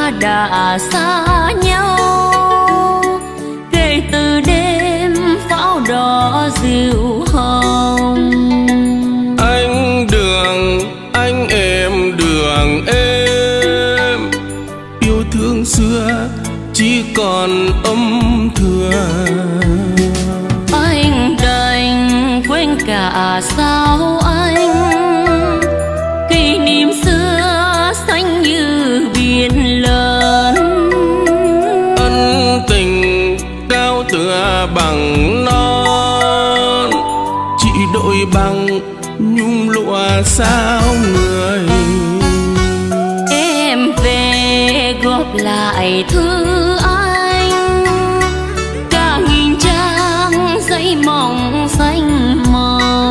ta đã xa nhau, kể từ đêm pháo đỏ dịu hồng. Anh đường anh em đường em, yêu thương xưa chỉ còn âm thừa. Anh đành quên cả sao anh, kỷ niệm xưa xanh như biển lớn. Ân tình cao tựa bằng non, chỉ đội bằng nhung lụa sao người. Em về góp lại thư anh, cả nghìn trang giấy mỏng xanh màu,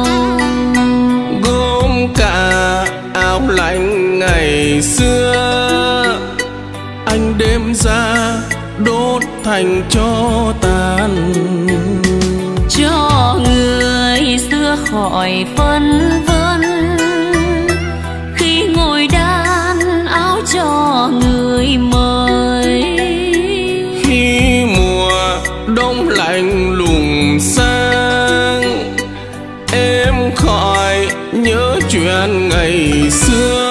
gom cả áo lạnh ngày xưa, anh đem ra đốt thành tro tàn. cho người xưa khỏi phân vân, khi ngồi đan áo cho người mới. Khi mùa đông lạnh lùng sang, em khỏi nhớ chuyện ngày xưa.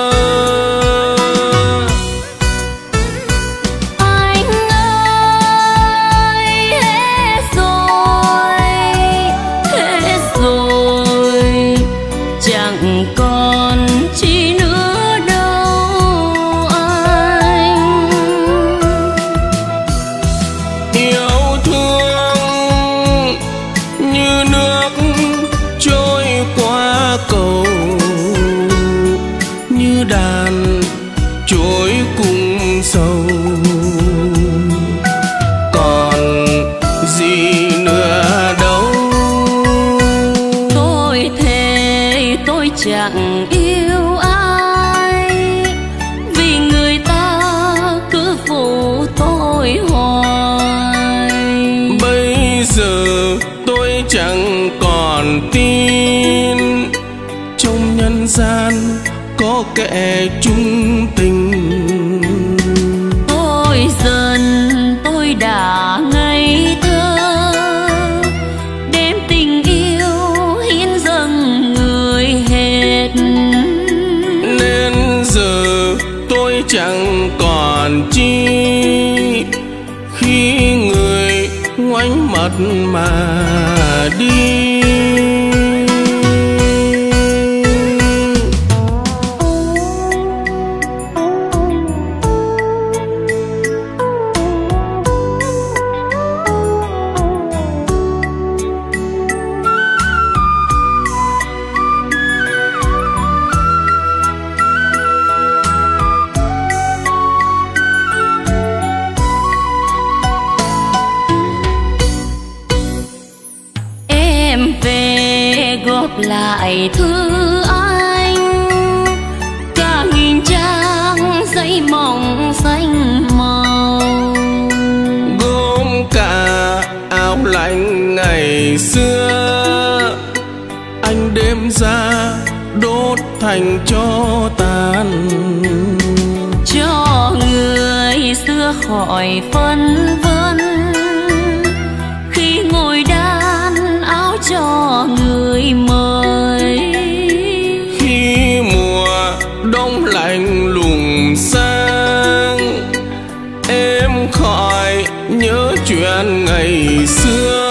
Chẳng còn chi nữa đâu anh. Yêu thương như nước trôi qua cầu, như đàn trôi cùng sầu. Còn gì nữa đâu, tôi chẳng yêu ai, vì người ta cứ phụ tôi hoài. Bây giờ tôi chẳng còn tin trong nhân gian có kẻ chung tình. Tôi dần tôi đã ngây thơ, đem tình yêu hiến dâng người hết. Nên giờ tôi chẳng còn chi, khi người ngoảnh mặt mà đi. Về góp lại thư anh, cả nghìn trang giấy mỏng xanh màu, Gom cả áo lạnh ngày xưa, anh đem ra đốt thành tro tàn. cho người xưa khỏi phân vân, khi ngồi đan áo cho người mới. Khi mùa đông lạnh lùng sang, em khỏi nhớ chuyện ngày xưa.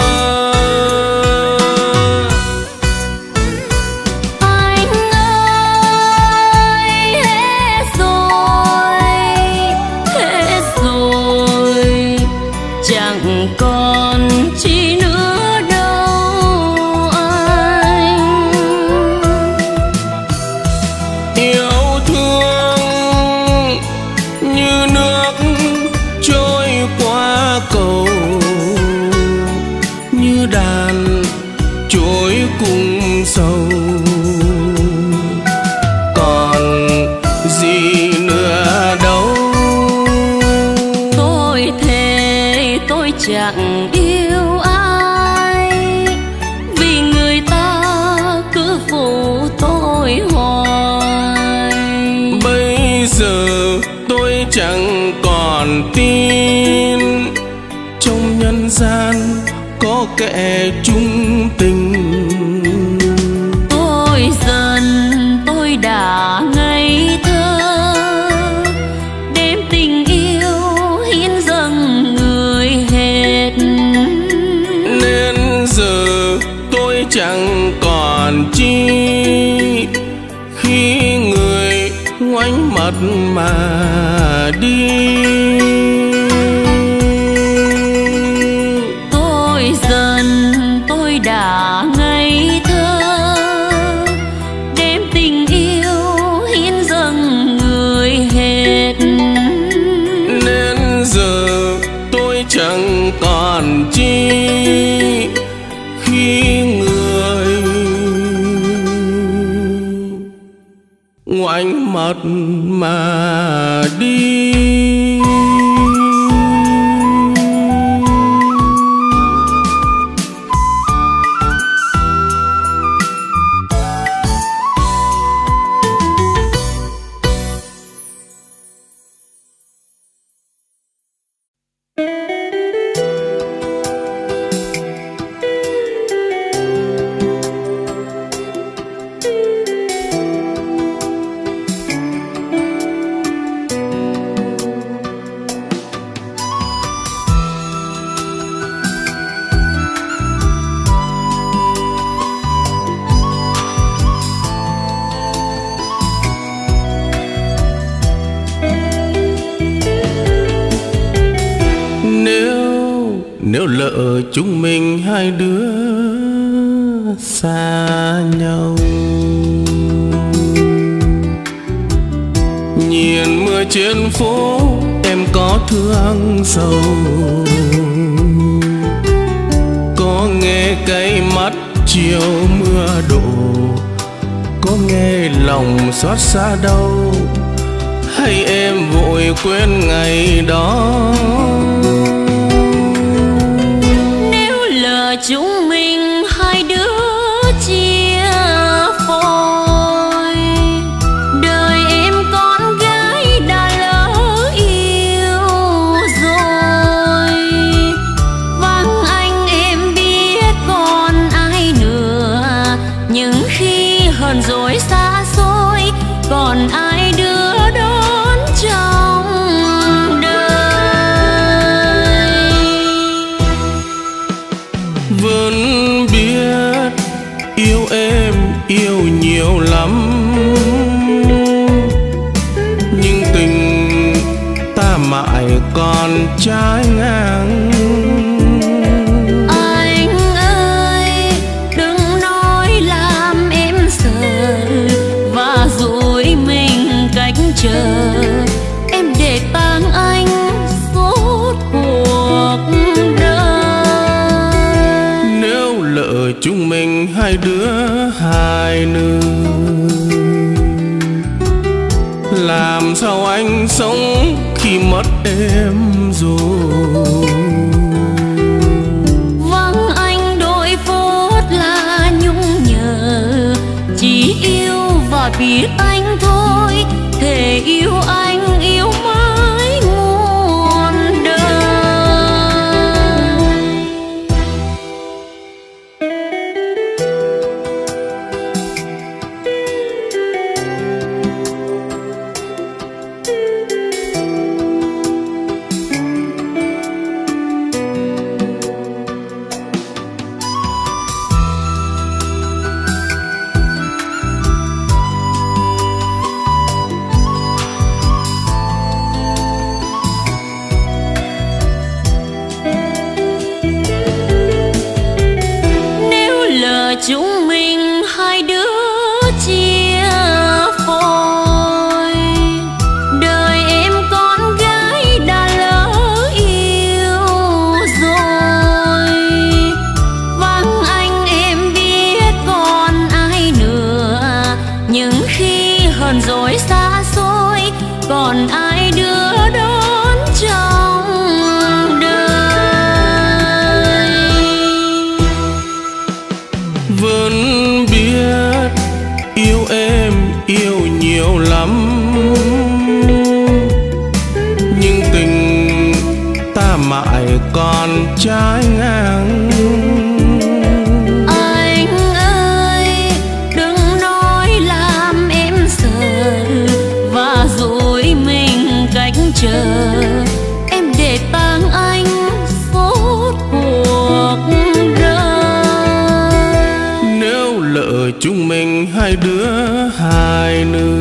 Chẳng còn chi nữa đâu anh. Yêu thương như nước trôi qua cầu, như đàn trôi cùng sầu. Còn gì nữa đâu, tôi chẳng yêu ai, vì người ta cứ phụ tôi hoài. bây giờ tôi chẳng kẻ chung tình. Tôi dần tôi đã ngây thơ, đêm tình yêu hiến dâng người hết. Nên giờ tôi chẳng còn chi khi người ngoảnh mặt mà đi. Tôi dần tôi đã ngây thơ, đêm tình yêu hiến dâng người hết. Nên giờ tôi chẳng còn chi khi người ngoảnh mặt mà đi. Nếu lỡ chúng mình hai đứa xa nhau, nhìn mưa trên phố em có thương sầu, có nghe cay mắt chiều mưa đổ, có nghe lòng xót xa đau, hay em vội quên ngày đó. Chúng mình hai đứa chia phôi, đời em con gái đã lỡ yêu rồi. Vắng anh em biết còn ai nữa, nhưng khi hờn dỗi xa xôi còn ai đưa đón trong vẫn biết yêu em yêu nhiều lắm, nhưng tình ta mãi còn trái ngang. Anh ơi đừng nói làm em sợ và dối mình cách chờ, em để tang anh suốt cuộc chúng mình hai đứa hai nương, làm sao anh sống khi mất em rồi. Vắng anh đôi phút là nhung nhớ, chỉ yêu và biết anh thôi, thề yêu anh yêu mãi muôn đời. Chúng mình hai đứa chia phôi, đời em con gái đã lỡ yêu rồi. Vắng anh em biết còn ai nữa, nhưng khi hờn dỗi xa xôi còn ai đưa đón trong vẫn biết yêu em yêu nhiều lắm, nhưng tình ta mãi còn trái ngang. chúng mình hai đứa hai nương.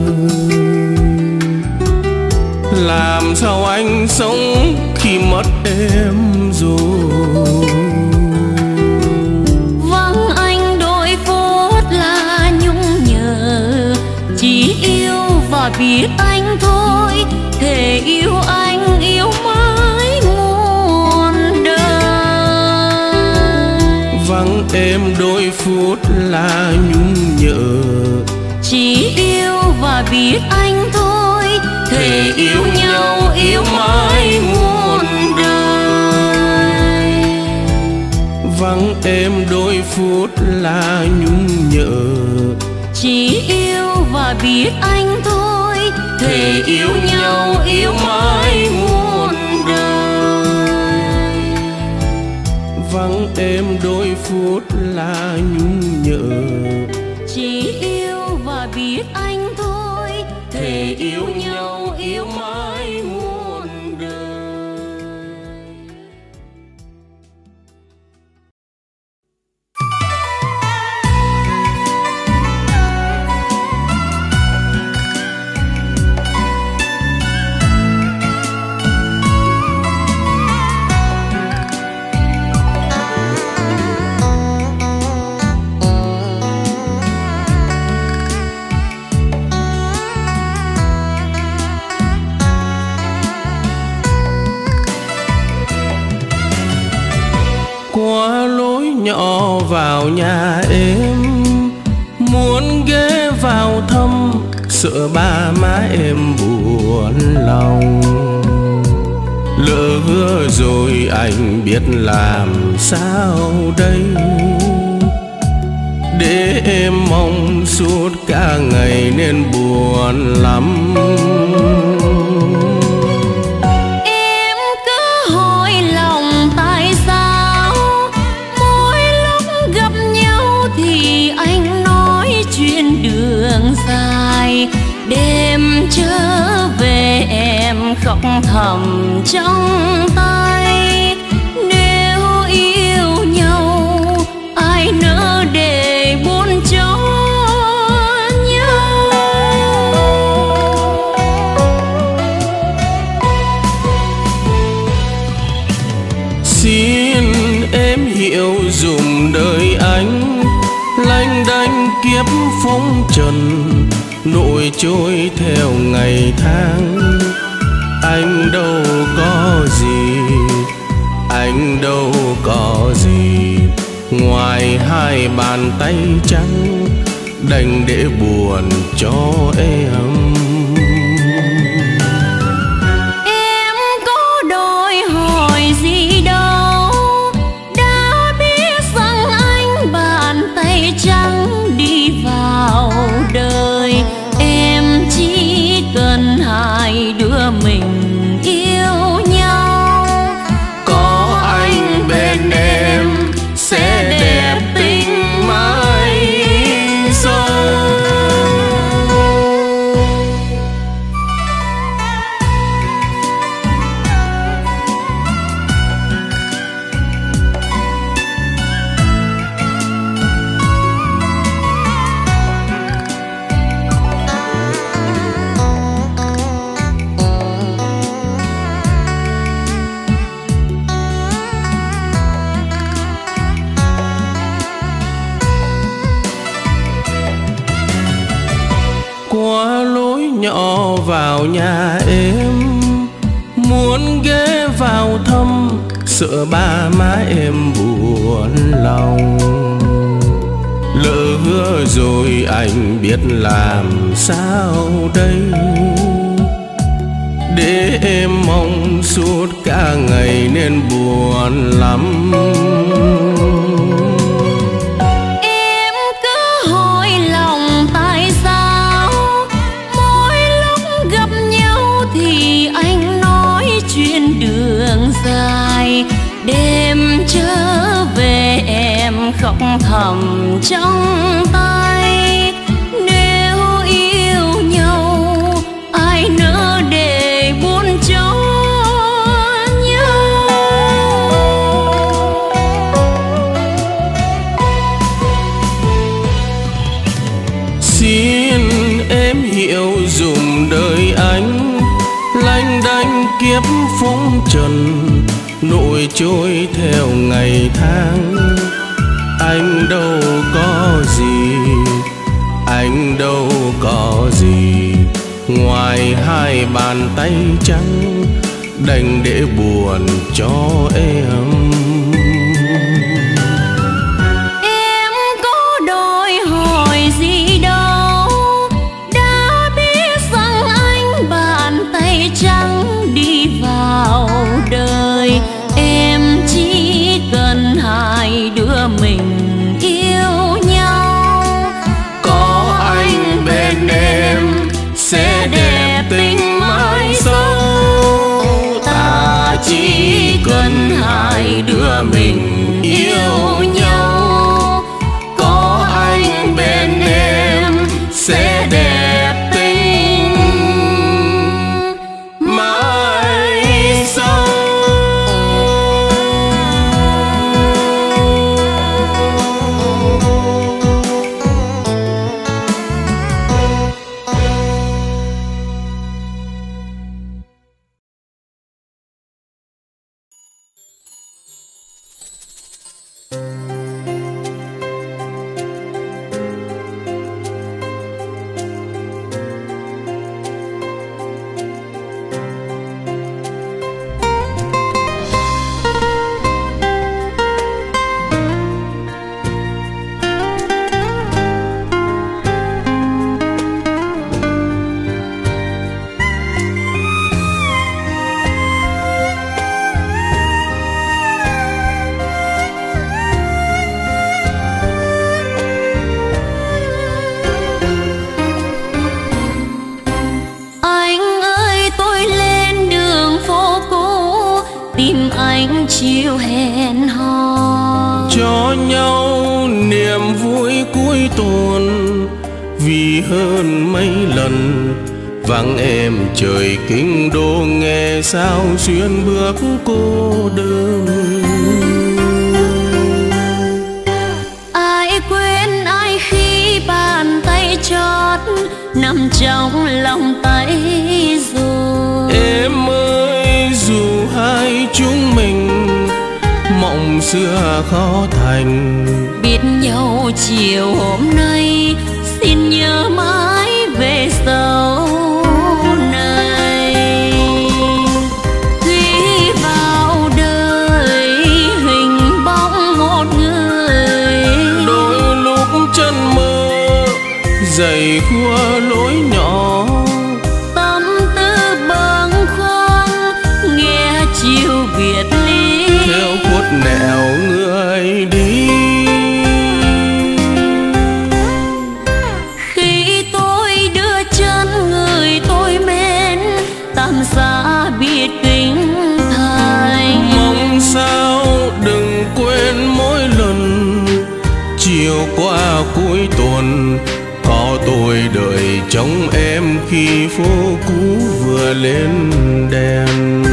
Làm sao anh sống khi mất em rồi? Vắng anh đôi phút là nhung nhớ, chỉ yêu và biết anh thôi, thề yêu anh yêu mãi muôn đời. Vắng em đôi phút là nhung nhớ, chỉ yêu và biết anh thôi, thề yêu nhau yêu mãi muôn đời. Vắng em đôi phút là nhung nhớ, chỉ yêu và biết anh thôi, thề yêu nhau yêu mãi muôn đời. Vắng em đôi phút là nhung nhớ, chỉ yêu và biết anh thôi, thề yêu nhau yêu mãi muôn đời. Qua lối nhỏ vào nhà em, muốn ghé vào thăm, sợ ba má em buồn lòng. Lỡ hứa rồi anh biết làm sao đây, để em mong suốt cả ngày nên buồn lắm. Em cứ hỏi lòng tại sao mỗi lúc gặp nhau thì anh nói chuyện đường dài, đêm trở về em khóc thầm trong tay. Nếu yêu nhau ai nỡ để buồn cho nhau. Xin em hiểu dùm đời anh, lênh đênh kiếp phong trần, nổi trôi theo ngày tháng. Anh đâu có gì, anh đâu có gì, ngoài hai bàn tay trắng đành để buồn cho em. Em có đòi hỏi gì đâu, đã biết rằng anh bàn tay trắng đi vào đời. Em chỉ cần hai đứa mình yêu nhau, Có anh bên em sẽ đẹp tình mãi sau. Qua lối nhỏ vào nhà em, muốn ghé vào thăm, sợ ba má em buồn lòng. Lỡ hứa rồi anh biết làm sao đây, để em mong suốt cả ngày nên buồn lắm. em cứ hỏi lòng tại sao mỗi lúc gặp nhau thì anh nói chuyện đường dài. Đêm trở về em khóc thầm trong tay. Nếu yêu nhau ai nỡ để buồn cho nhau. hiểu dùm đời anh, lanh đanh kiếp phong trần nỗi trôi theo ngày tháng. Anh đâu có gì, anh đâu có gì ngoài hai bàn tay trắng đành để buồn cho em. Em có đòi hỏi gì đâu, đã biết rằng anh bàn tay trắng đi vào đời. Em chỉ cần hai đứa mình yêu nhau, có anh bên em sẽ đẹp tình mãi sau. Ta chỉ cần hai đứa mình yêu nhau, có anh bên em sẽ đẹp tình mãi sau. chiều hẹn hò, cho nhau niềm vui cuối tuần. Vì hơn mấy lần vắng em trời kinh đô, nghe sao xuyên bước cô đơn. ai quên ai khi bàn tay chót nằm trong lòng tay rồi. Em ơi dù hai chúng mình mộng xưa khó thành, biết nhau chiều hôm nay xin nhớ mãi về sau này. Khi vào đời hình bóng một người, đôi lúc chân mơ dày khua lối nhỏ. tâm tư bâng khuâng nghe chiều biệt ly, Theo khuất nẻo người đi. khi tôi đưa chân người tôi mến tạm xa biệt kính thành. Mong sao đừng quên mỗi lần chiều qua cuối tuần có tôi đợi trông em khi phố cũ vừa lên đèn.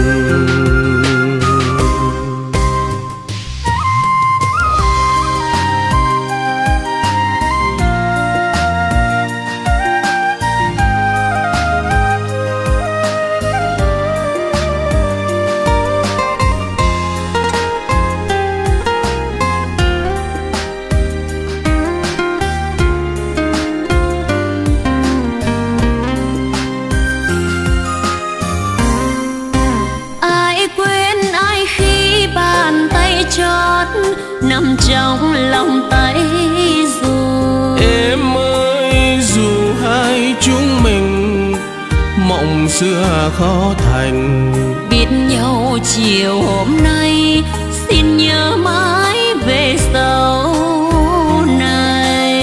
Chót nằm trong lòng tay rồi. Em ơi dù hai chúng mình mộng xưa khó thành, biết nhau chiều hôm nay xin nhớ mãi về sau này.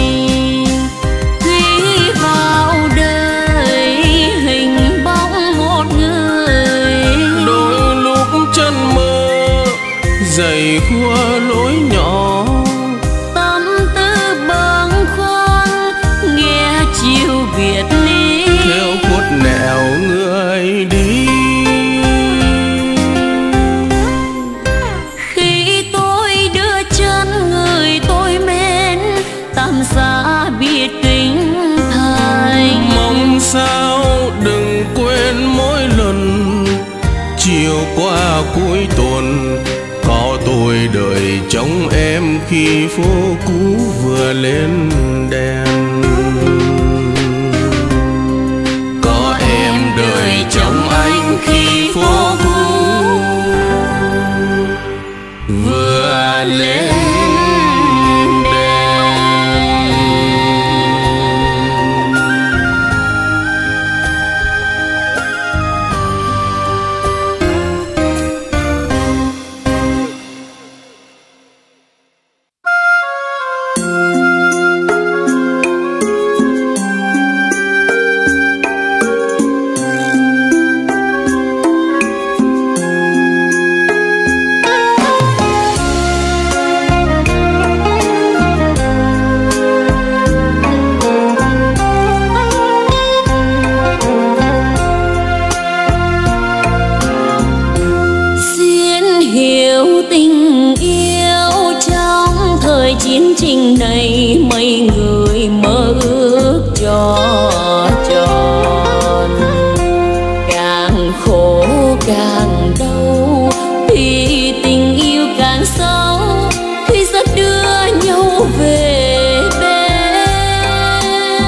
Khi vào đời hình bóng một người, đôi lúc chân mơ dày khua lối nhỏ. tâm tư bâng khuâng nghe chiều biệt ly, Theo khuất nẻo người đi. khi tôi đưa chân người qua cuối tuần. Có tôi đợi trông em khi phố cũ vừa lên đèn. Có em đợi trông anh khi phố cũ vừa lên đèn. Chiến trình này mấy người mơ ước cho tròn, càng khổ càng đau thì tình yêu càng sâu, khi giấc đưa nhau về bên.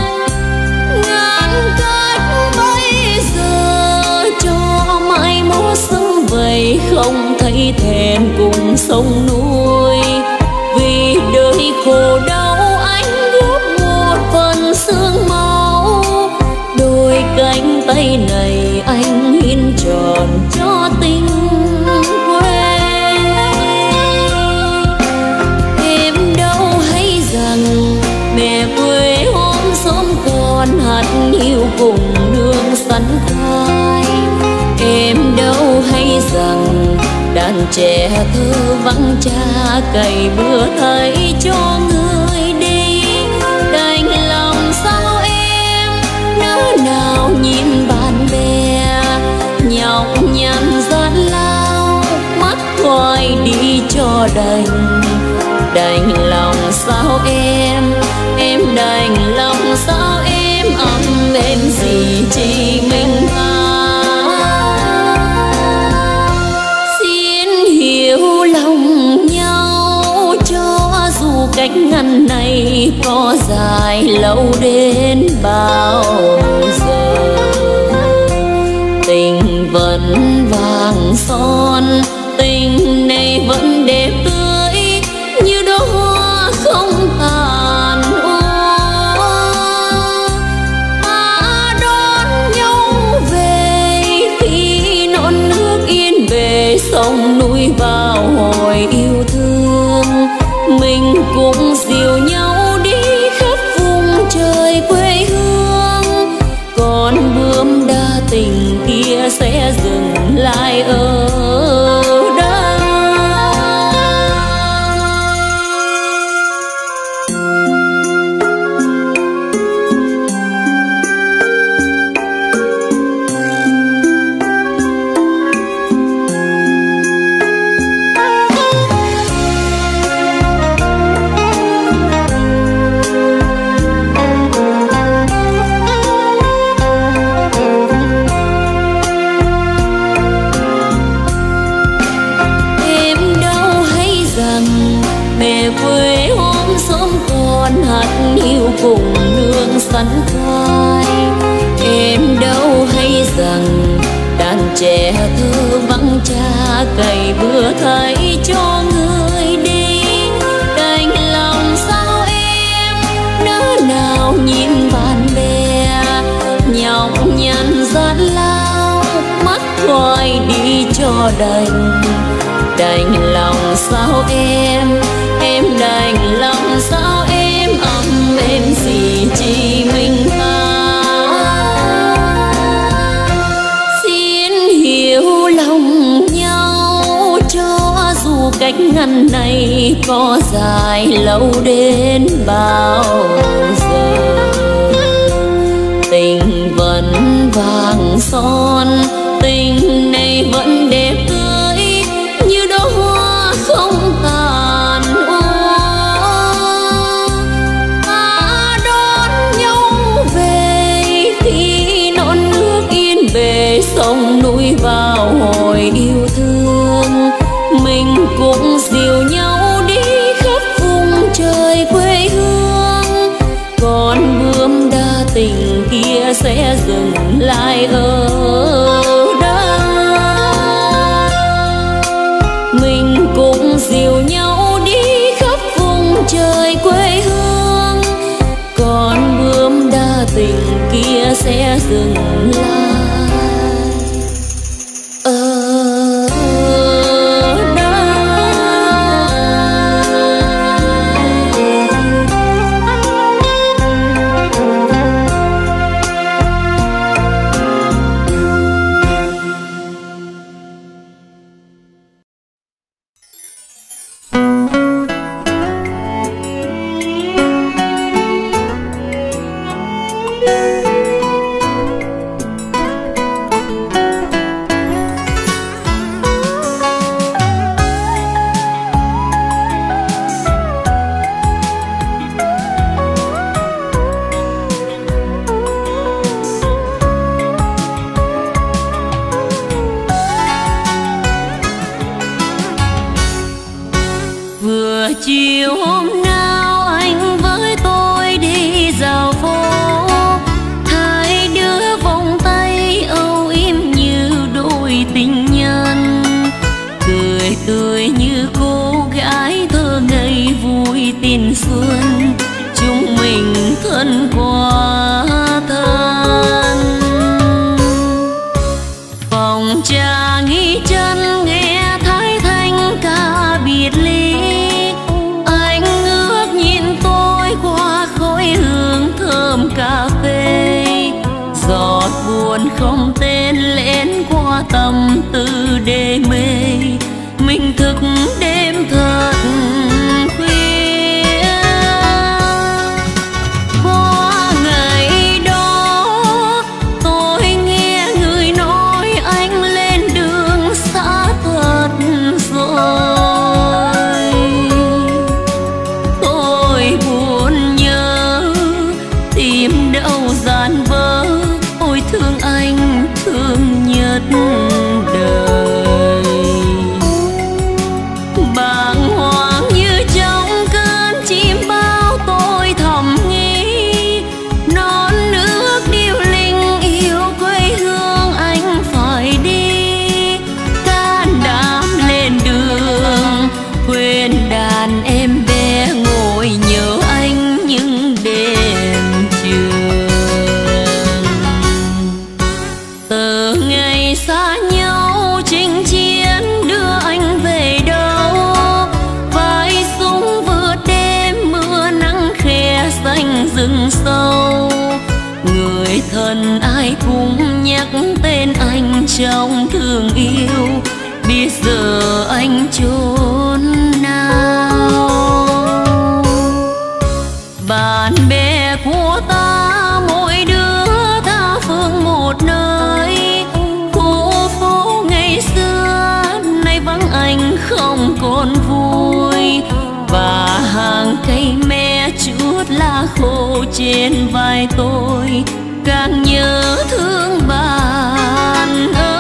Ngàn cách bây giờ cho mãi mốt sống vậy, không thấy thèn cùng sông núi. Vì đời khổ đau anh góp một phần xương máu, đôi cánh tay này anh hiến trọn cho tình quê. Em đâu hay rằng mẹ quê hôm xóm còn hạt hiu cùng nương sắn khoai. Em đâu hay rằng đàn trẻ thơ vắng cha cày bừa thấy cho người đi. Đành lòng sao em nỡ nào nhìn bạn bè nhọc nhằn gian lao, mắt hoài đi cho đành. Đành lòng sao em đành lòng sao em ấm em gì chỉ mình ta. Hiểu lòng nhau cho dù cách ngăn này có dài lâu đến bao giờ. Tình vẫn vàng son, tình này vẫn đẹp tươi như đóa hoa không tàn. Ta đón nhau về khi non nước yên bề, sông núi vào hồi yêu thương. Mình cũng dìu nhau đi khắp vùng trời quê hương. Còn bướm đa tình kia sẽ dừng lại ở đây. Cùng nương sắn khoai. Em đâu hay rằng đàn trẻ thơ vắng cha cày bừa thấy cho người đi. Đành lòng sao em nỡ nào nhìn bạn bè nhọc nhằn gian lao, mắt hoài đi cho đành. Đành lòng sao em đành lòng sao em ấm em gì chỉ mình ta. Xin hiểu lòng nhau cho dù cách ngăn này có dài lâu đến bao giờ. Tình vẫn vàng son, tình này vẫn đẹp tươi như đóa hoa không tàn. Ta đón nhau về khi non nước yên bề, sông núi vào hồi yêu thương. Mình cũng dìu nhau đi khắp vùng trời quê hương, còn bướm đa tình kia sẽ dừng lại ở đây. Mình cũng dìu nhau đi khắp vùng trời quê hương, còn bướm đa tình kia sẽ dừng lại chiều hôm nào anh với tôi đi dạo phố, hai đứa vòng tay âu yếm như đôi tình nhân, cười tươi như cô gái thơ ngây vui tình xuân, chúng mình thân qua thân. Phòng trà nghỉ chân nghe thái thanh ca biệt ly, cà phê giọt buồn không tên lén qua tâm tư đê mê, mình thức đêm thật khuya. Qua ngày đó tôi nghe người nói anh lên đường xa thật rồi, tôi buồn nhớ tìm đâu gian vỡ, ôi thương anh thương nhất đời. Bàng hoàng như trong cơn chim bao tôi thầm nghĩ, non nước điêu linh yêu quê hương anh phải đi, can đảm lên đường quên đàn em bé ngồi nhớ anh những đêm trường. Từ ngày xa nhau chinh chiến đưa anh về đâu, vai súng vượt đêm mưa nắng khe xanh rừng sâu, người thân ai cũng nhắc tên anh trong thương yêu, biết giờ anh chốn nào. Bạn bè của ta mỗi đứa tha phương một nơi, khu phố ngày xưa nay vắng anh không còn vui, và hàng cây me chút lá khô trên vai tôi càng nhớ thương bạn ơi.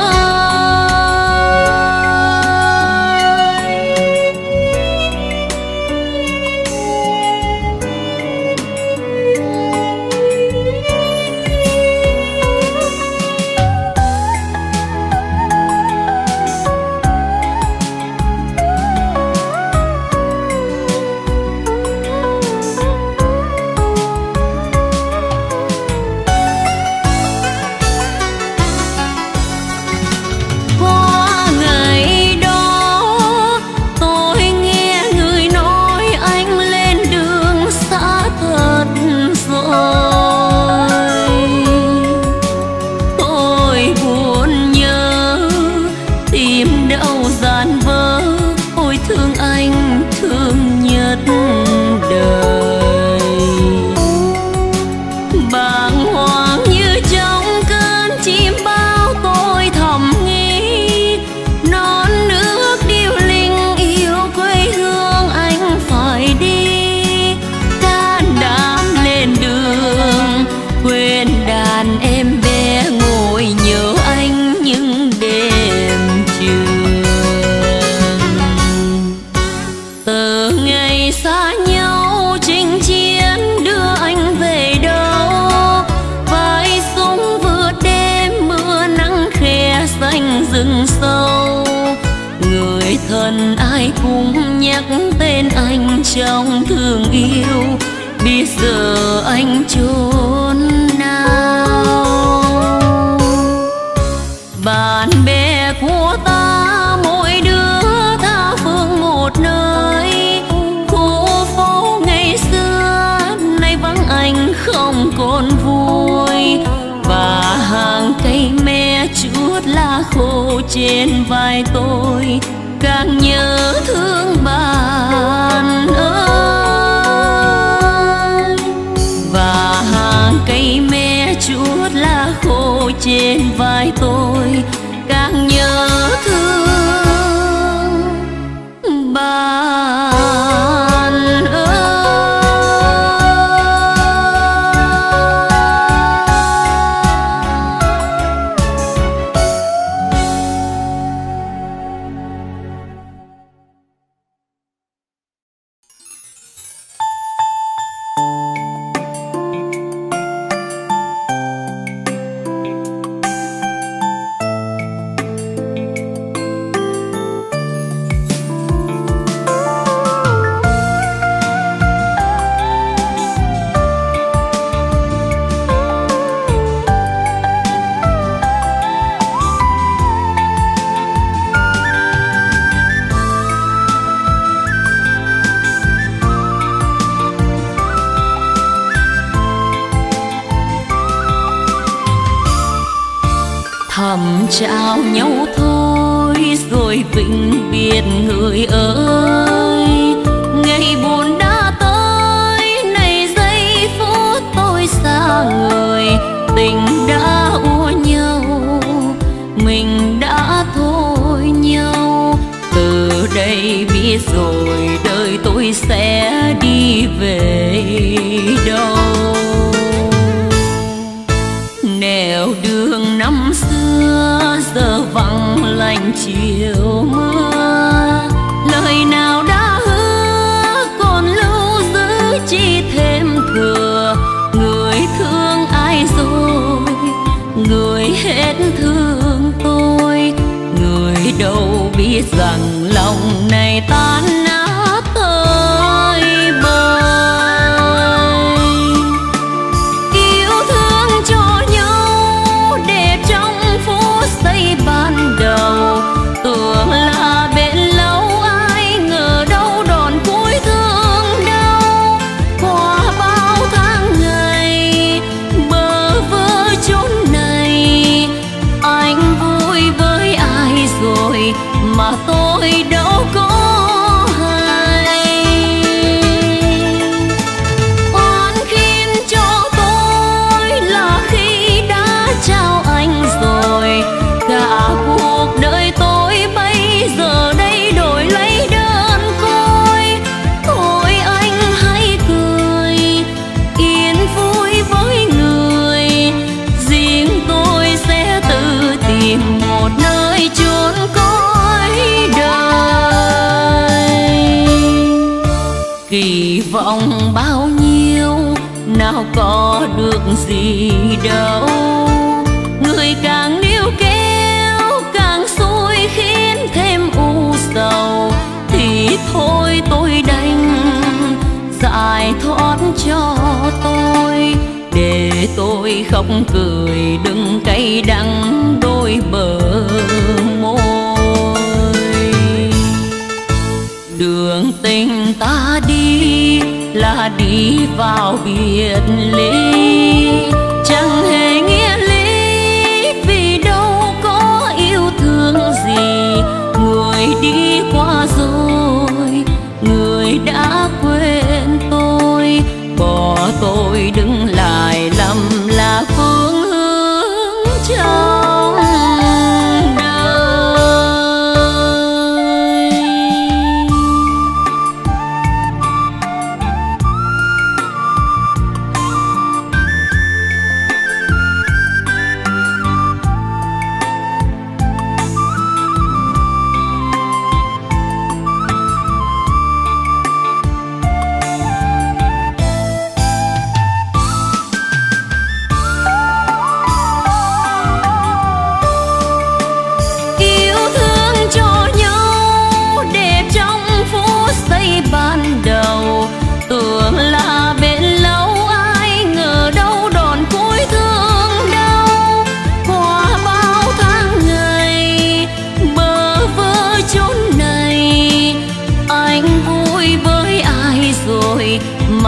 chinh chiến đưa anh về đâu, vai súng vượt đêm mưa nắng khe xanh rừng sâu. Người thân ai cũng nhắc tên anh trong thương yêu, biết giờ anh chốn nào. Bạn bè của ta mỗi đứa tha phương một nơi, khu phố ngày xưa nay vắng anh không còn vui. Và hàng cây me chút lá khô trên vai tôi càng nhớ thương bạn ơi. Và hàng cây me chút lá khô trên vai tôi càng nhớ thương bạn ơi. Thầm chào nhau thôi rồi vĩnh biệt người ơi. Ngày buồn đã tới, này giây phút tôi xa người. Tình đã ua nhau, mình đã thôi nhau. Từ đây biết rồi đời tôi sẽ đi về đâu. Nẻo đường năm xưa giờ vắng lạnh chiều mưa. Lời nào đã hứa còn lưu giữ chi thêm thừa. Người thương ai rồi, người hết thương tôi. Người đâu biết rằng lòng này tan nát tới bời. Ban đầu tưởng là bên lâu, ai ngờ đâu đòn cuối thương đau. Qua bao tháng ngày bơ vơ chốn này, anh vui với ai rồi mà tôi đâu có hay. Oan khiên cho tôi là khi đã trao anh rồi. Cả cuộc đời tôi bây giờ đây đổi lấy đơn côi. Thôi anh hãy cười, yên vui với người. Riêng tôi sẽ tự tìm một nơi chốn cõi đời. Kỳ vọng bao nhiêu nào có được gì đâu. Người càng níu kéo càng xui khiến thêm u sầu. Thì thôi tôi đành giải thoát cho tôi, để tôi khóc cười đừng cay đắng đôi bờ môi. Đường tình ta đi là đi vào biệt ly, chẳng hề nghĩa lý vì đâu có yêu thương gì. Người đi qua rồi, người đã quên tôi, bỏ tôi đứng lại lầm là phương hướng trong đời.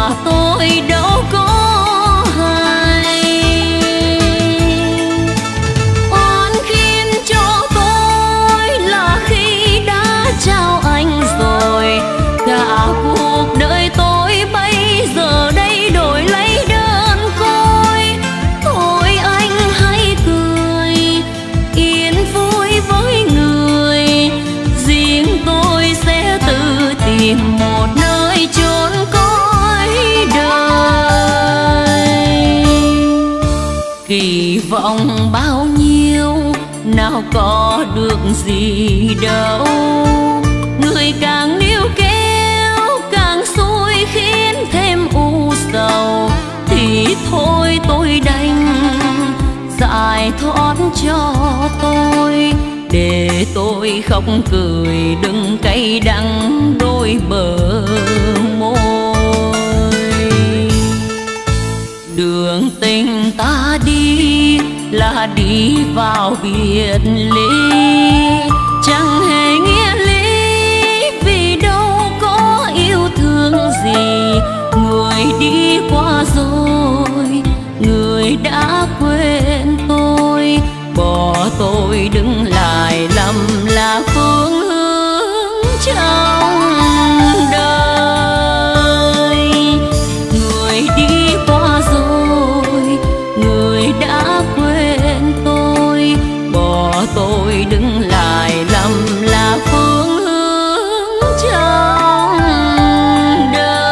mà tôi đâu có hay. Oan khiên cho tôi là khi đã trao anh rồi, cả cuộc đời tôi bây giờ đây đổi lấy đơn côi. Thôi anh hãy cười yên vui với người, riêng tôi sẽ tự tìm một nơi chốn cõi đời. Kỳ vọng bao nhiêu nào có được gì đâu, người càng níu kéo càng xui khiến thêm u sầu. Thì thôi tôi đành giải thoát cho tôi, để tôi khóc cười đừng cay đắng đôi bờ môi. Đường tình ta đi là đi vào biệt ly, chẳng hề nghĩa lý vì đâu có yêu thương gì. Người đi qua rồi, người đã quên tôi, bỏ tôi đứng lại lầm là phương hướng trong đời. Người đi qua rồi, người đã quên tôi, bỏ tôi đứng lại lầm là phương hướng trong đời.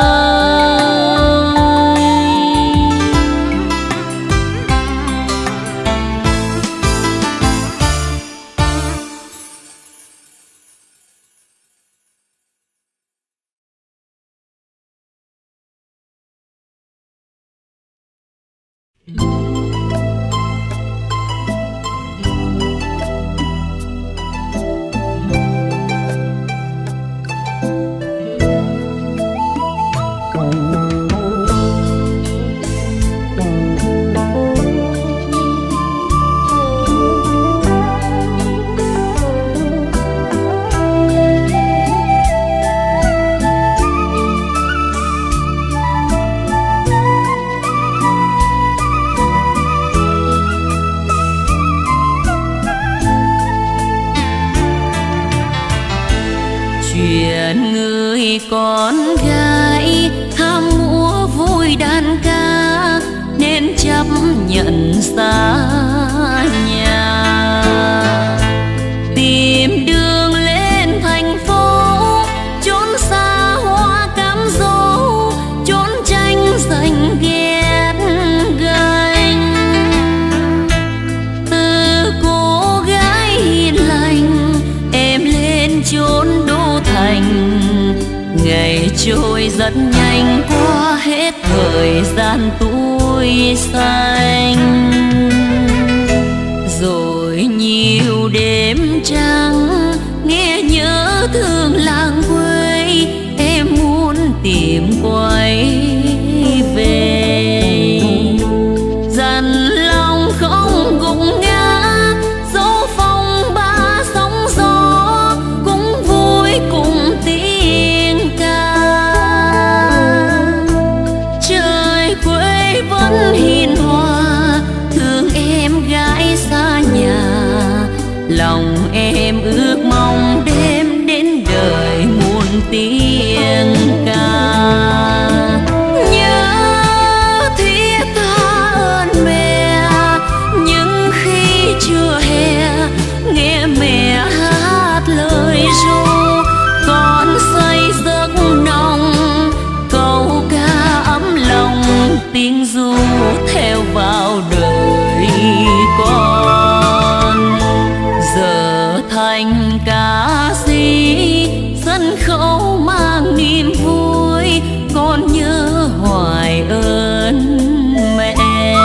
Chuyện người con gái ham múa vui đàn ca nên chấp nhận xa nhà, tìm đường lên thành phố chốn xa hoa cám dỗ, chốn tranh giành ghét ganh. Từ cô gái hiền lành em lên chốn đô thành, ngày trôi rất nhanh qua hết thời gian tuổi xanh. Rồi nhiều đêm trăng nghe nhớ thương làng quê, em muốn tìm quay về. Dằn lòng không gục ngã, dẫu phong ba sóng gió cũng vui cùng tiếng ca. Trời quê vẫn hiền hòa thương em gái xa nhà, lòng em ước mong đêm đến đời muôn tiếng ca. Nhớ thiết tha ơn mẹ, nhưng khi chưa hè nghe mẹ hát lời ru, con say giấc nồng câu ca ấm lòng, tiếng ru theo vào đời con. Giờ thành ca sĩ sân khấu mang niềm vui, con nhớ hoài ơn mẹ.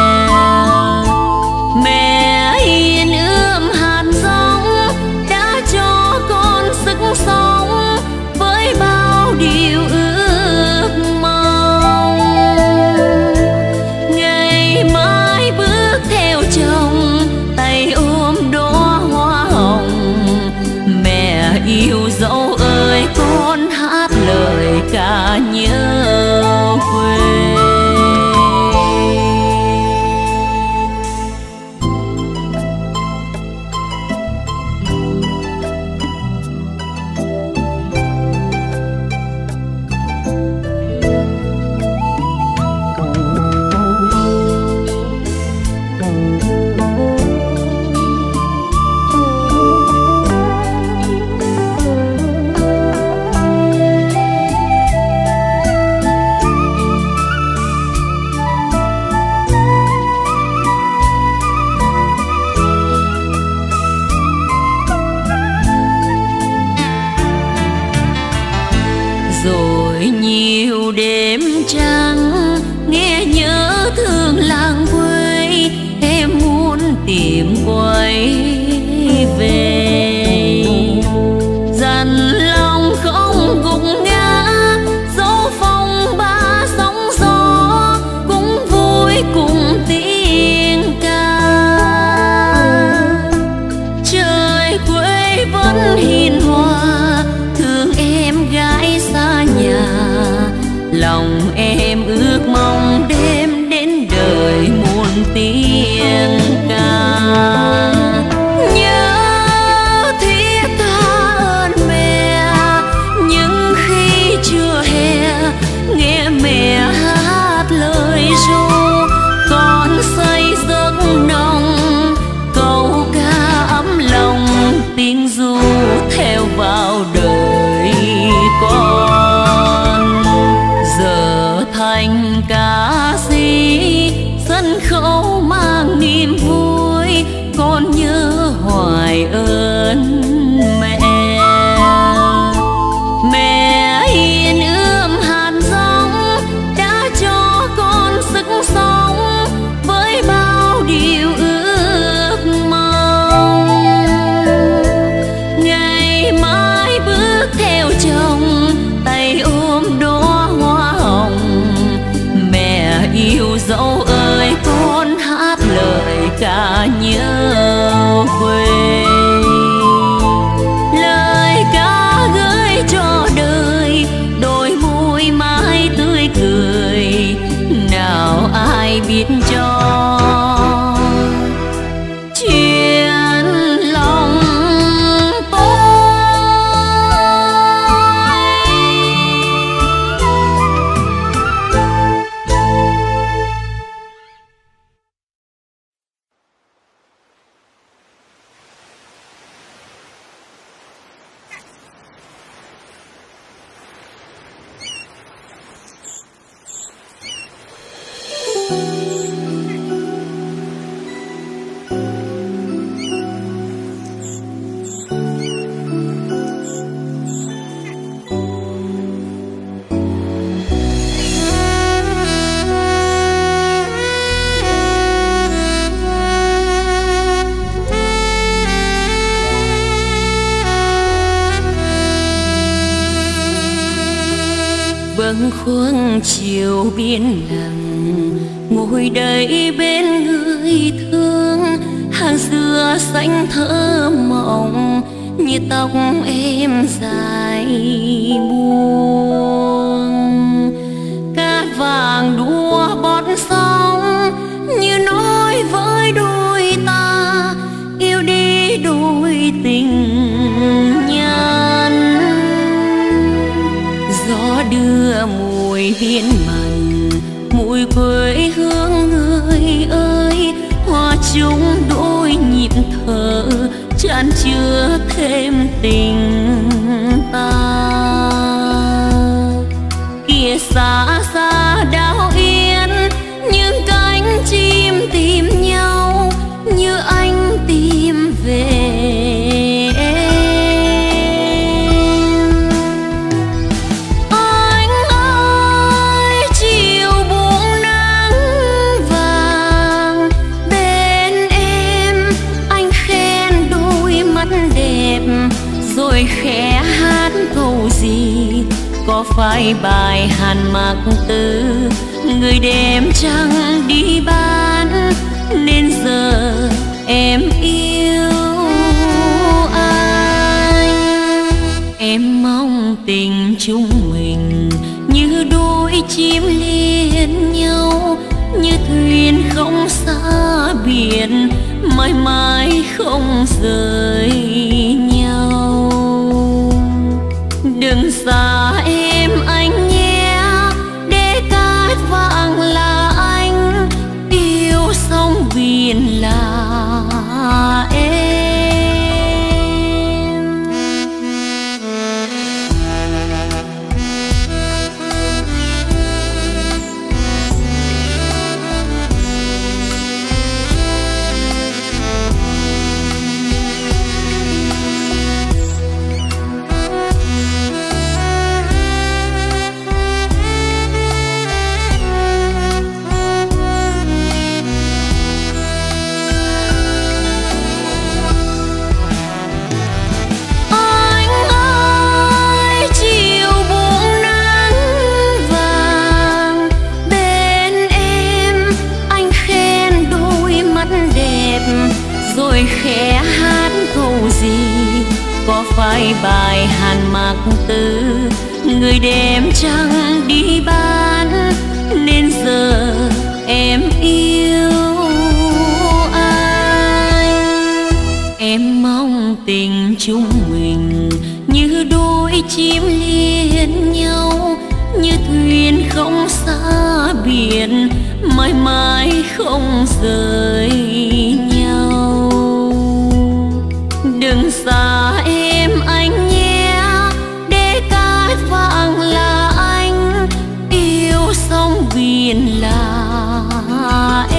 Mẹ hiền ươm hạt giống đã cho con sức sống với bao điều ước mong. Ngày mai trăng, nghe nhớ thương làng quê, em muốn tìm quay về. Dằn lòng không gục ngã, dẫu phong ba sóng gió, cũng vui cùng tiếng ca. Trời quê vẫn hiền hòa, thương em gái xa nhà, lòng em ước mong đêm đến đời muôn tiếng ca. Nhớ thiết tha ơn mẹ, nhưng khi chưa hè nghe mẹ hát lời ru, con say giấc nồng câu ca ấm lòng, tiếng ru theo vào đời con. Giờ thành ca sĩ, sân khấu mang niềm vui, con nhớ hoài ơn mẹ. Mẹ hiền ươm hạt giống, đã cho con sức sống với bao điều ước mong. Ngày mai bước theo chồng, tay ôm đóa hoa hồng. Mẹ yêu dẫu ơi, con hát lời ca nhớ quê. Lời ca gửi cho đời, đôi môi mãi tươi cười, nào ai biết cho chuyện lòng tôi. Bâng khuâng chiều biên lặng, ngồi đây bên người thương, hàng dừa xanh thơm mộng như tóc em dài buông. Cát vàng đua bọt sóng như nói với đôi ta, yêu đi đôi tình nhân. Gió đưa mùi viên mặn, mùi quê hương người ơi, hòa chung đôi nhịp thở, chan chứa thêm tình ta. Kìa xa xa đảo yên, những cánh chim tìm nhau như anh tìm về. Rồi khẽ hát câu gì, có phải bài Hàn Mặc Tử, người đem trăng đi bán nên giờ em yêu anh. Em mong tình chúng mình như đôi chim liên nhau, như thuyền không xa biển, mãi mãi không rời nhau. Đừng xa em anh nhé, để cát vàng là anh, yêu sóng biển là em. hỏi bài Hàn Mạc Tử, người đem trăng đi bán nên giờ em yêu ai. Em mong tình chúng mình như đôi chim liên nhau, như thuyền không xa biển, mãi mãi không rời nhau. Đừng xa em anh nhé, để cát vàng là anh, yêu sông biển là em.